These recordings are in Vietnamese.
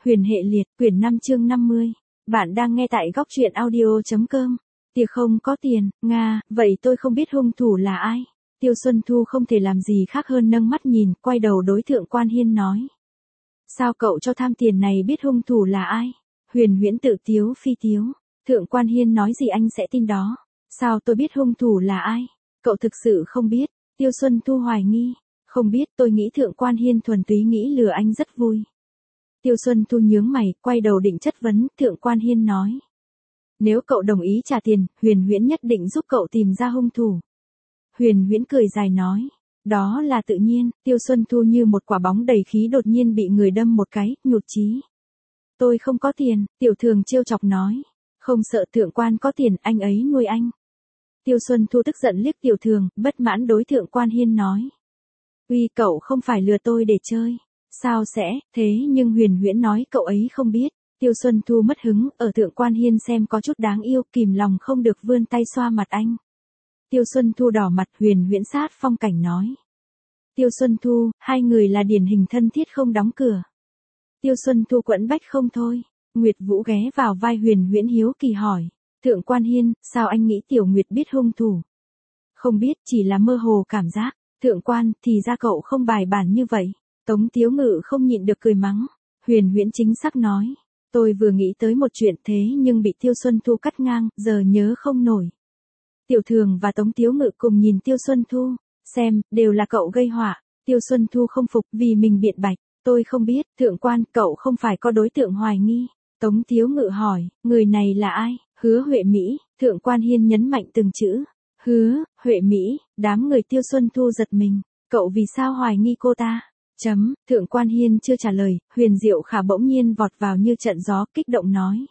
Huyền hệ liệt, quyển 5 chương 50. Bạn đang nghe tại góc truyện audio.com. Tiệc không có tiền, Nga, vậy tôi không biết hung thủ là ai. Tiêu Xuân Thu không thể làm gì khác hơn nâng mắt nhìn, quay đầu đối Thượng Quan Hiên nói. Sao cậu cho tham tiền này biết hung thủ là ai? Huyền Huyễn tự tiếu phi tiếu. Thượng Quan Hiên nói gì anh sẽ tin đó. Sao tôi biết hung thủ là ai? Cậu thực sự không biết. Tiêu Xuân Thu hoài nghi. Không biết, tôi nghĩ Thượng Quan Hiên thuần túy nghĩ lừa anh rất vui. Tiêu Xuân Thu nhướng mày, quay đầu định chất vấn, Thượng Quan Hiên nói. Nếu cậu đồng ý trả tiền, Huyền Huyễn nhất định giúp cậu tìm ra hung thủ. Huyền Huyễn cười dài nói. Đó là tự nhiên, Tiêu Xuân Thu như một quả bóng đầy khí đột nhiên bị người đâm một cái, nhụt chí. Tôi không có tiền, Tiểu Thường trêu chọc nói. Không sợ Thượng Quan có tiền, anh ấy nuôi anh. Tiêu Xuân Thu tức giận liếc Tiểu Thường, bất mãn đối Thượng Quan Hiên nói. Uy, cậu không phải lừa tôi để chơi. Sao sẽ, thế nhưng Huyền Huyễn nói cậu ấy không biết. Tiêu Xuân Thu mất hứng, ở Thượng Quan Hiên xem có chút đáng yêu, kìm lòng không được vươn tay xoa mặt anh. Tiêu Xuân Thu đỏ mặt, Huyền Huyễn sát phong cảnh nói. Tiêu Xuân Thu, hai người là điển hình thân thiết không đóng cửa. Tiêu Xuân Thu quẫn bách không thôi. Nguyệt Vũ ghé vào vai Huyền Huyễn hiếu kỳ hỏi. Thượng Quan Hiên, sao anh nghĩ Tiểu Nguyệt biết hung thủ? Không biết, chỉ là mơ hồ cảm giác. Thượng Quan, thì ra cậu không bài bản như vậy. Tống Tiếu Ngự không nhịn được cười mắng. Huyền Huyễn chính xác nói. Tôi vừa nghĩ tới một chuyện thế nhưng bị Tiêu Xuân Thu cắt ngang, giờ nhớ không nổi. Tiểu Thường và Tống Tiếu Ngự cùng nhìn Tiêu Xuân Thu. Xem, đều là cậu gây họa. Tiêu Xuân Thu không phục vì mình biện bạch. Tôi không biết, Thượng Quan, cậu không phải có đối tượng hoài nghi. Tống Tiếu Ngự hỏi, người này là ai? Hứa Huệ Mỹ. Thượng Quan Hiên nhấn mạnh từng chữ. Hứa, Huệ Mỹ. Đám người Tiêu Xuân Thu giật mình. Cậu vì sao hoài nghi cô ta? Thượng Quan Hiên chưa trả lời, Huyền Diệu Khả bỗng nhiên vọt vào như trận gió, kích động nói.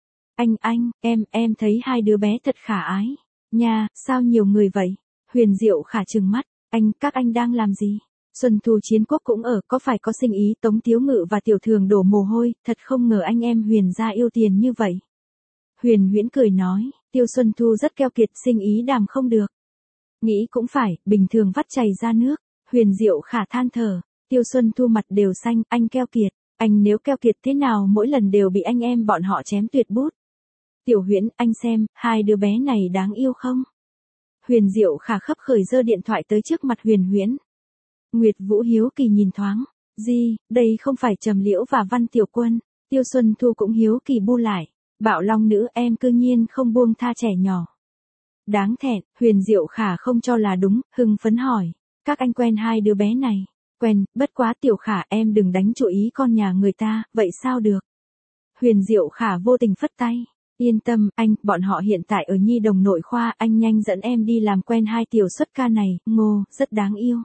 Anh, em thấy hai đứa bé thật khả ái. Nha, sao nhiều người vậy? Huyền Diệu Khả trừng mắt, các anh đang làm gì? Xuân Thu Chiến Quốc cũng ở, có phải có sinh ý? Tống Tiếu Ngự và Tiểu Thường đổ mồ hôi, thật không ngờ anh em Huyền gia yêu tiền như vậy. Huyền Huyễn cười nói, Tiêu Xuân Thu rất keo kiệt, sinh ý đàm không được. Nghĩ cũng phải, bình thường vắt chảy ra nước. Huyền Diệu Khả than thở. Tiêu Xuân Thu mặt đều xanh, anh keo kiệt. Anh nếu keo kiệt thế nào mỗi lần đều bị anh em bọn họ chém tuyệt bút. Tiểu Huyễn, anh xem, hai đứa bé này đáng yêu không? Huyền Diệu Khả khấp khởi giơ điện thoại tới trước mặt Huyền Huyễn. Nguyệt Vũ hiếu kỳ nhìn thoáng. Gì, đây không phải Trầm Liễu và Văn Tiểu Quân. Tiêu Xuân Thu cũng hiếu kỳ bu lại. Bạo Long nữ em cư nhiên không buông tha trẻ nhỏ. Đáng thẹn, Huyền Diệu Khả không cho là đúng, hưng phấn hỏi. Các anh quen hai đứa bé này. Quen, bất quá Tiểu Khả em đừng đánh chủ ý con nhà người ta, vậy sao được? Huyền Diệu Khả vô tình phất tay. Yên tâm, anh, bọn họ hiện tại ở Nhi Đồng nội khoa, anh nhanh dẫn em đi làm quen hai tiểu xuất ca này, Ngô, rất đáng yêu.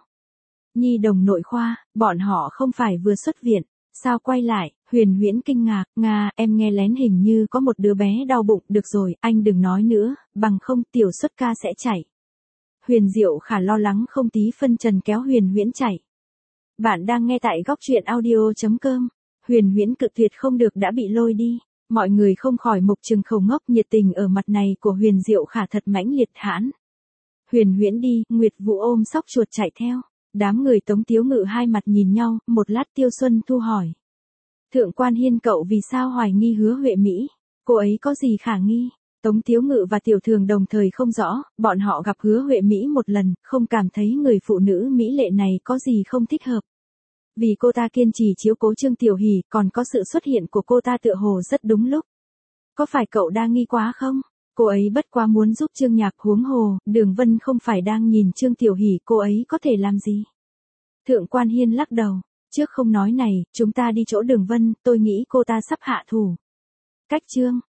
Nhi Đồng nội khoa, bọn họ không phải vừa xuất viện, sao quay lại? Huyền Huyễn kinh ngạc, Nga, em nghe lén hình như có một đứa bé đau bụng, được rồi, anh đừng nói nữa, bằng không tiểu xuất ca sẽ chạy. Huyền Diệu Khả lo lắng không tí phân trần kéo Huyền Huyễn chạy. Bạn đang nghe tại góc truyện audio.com. Huyền Huyễn cực tuyệt không được đã bị lôi đi. Mọi người không khỏi mục trừng khẩu ngốc, nhiệt tình ở mặt này của Huyền Diệu Khả thật mãnh liệt hãn. Huyền Huyễn đi, Nguyệt Vũ ôm sóc chuột chạy theo. Đám người Tống Tiếu Ngự hai mặt nhìn nhau, một lát Tiêu Xuân Thu hỏi. Thượng Quan Hiên cậu vì sao hoài nghi Hứa Huệ Mỹ? Cô ấy có gì khả nghi? Tống Tiếu Ngự và Tiểu Thường đồng thời không rõ, bọn họ gặp Hứa Huệ Mỹ một lần, không cảm thấy người phụ nữ mỹ lệ này có gì không thích hợp. Vì cô ta kiên trì chiếu cố Trương Tiểu Hỷ, còn có sự xuất hiện của cô ta tựa hồ rất đúng lúc. Có phải cậu đa nghi quá không? Cô ấy bất quá muốn giúp Trương Nhạc, huống hồ, Đường Vân không phải đang nhìn Trương Tiểu Hỷ, cô ấy có thể làm gì? Thượng Quan Hiên lắc đầu, trước không nói này, chúng ta đi chỗ Đường Vân, tôi nghĩ cô ta sắp hạ thủ. Cách Trương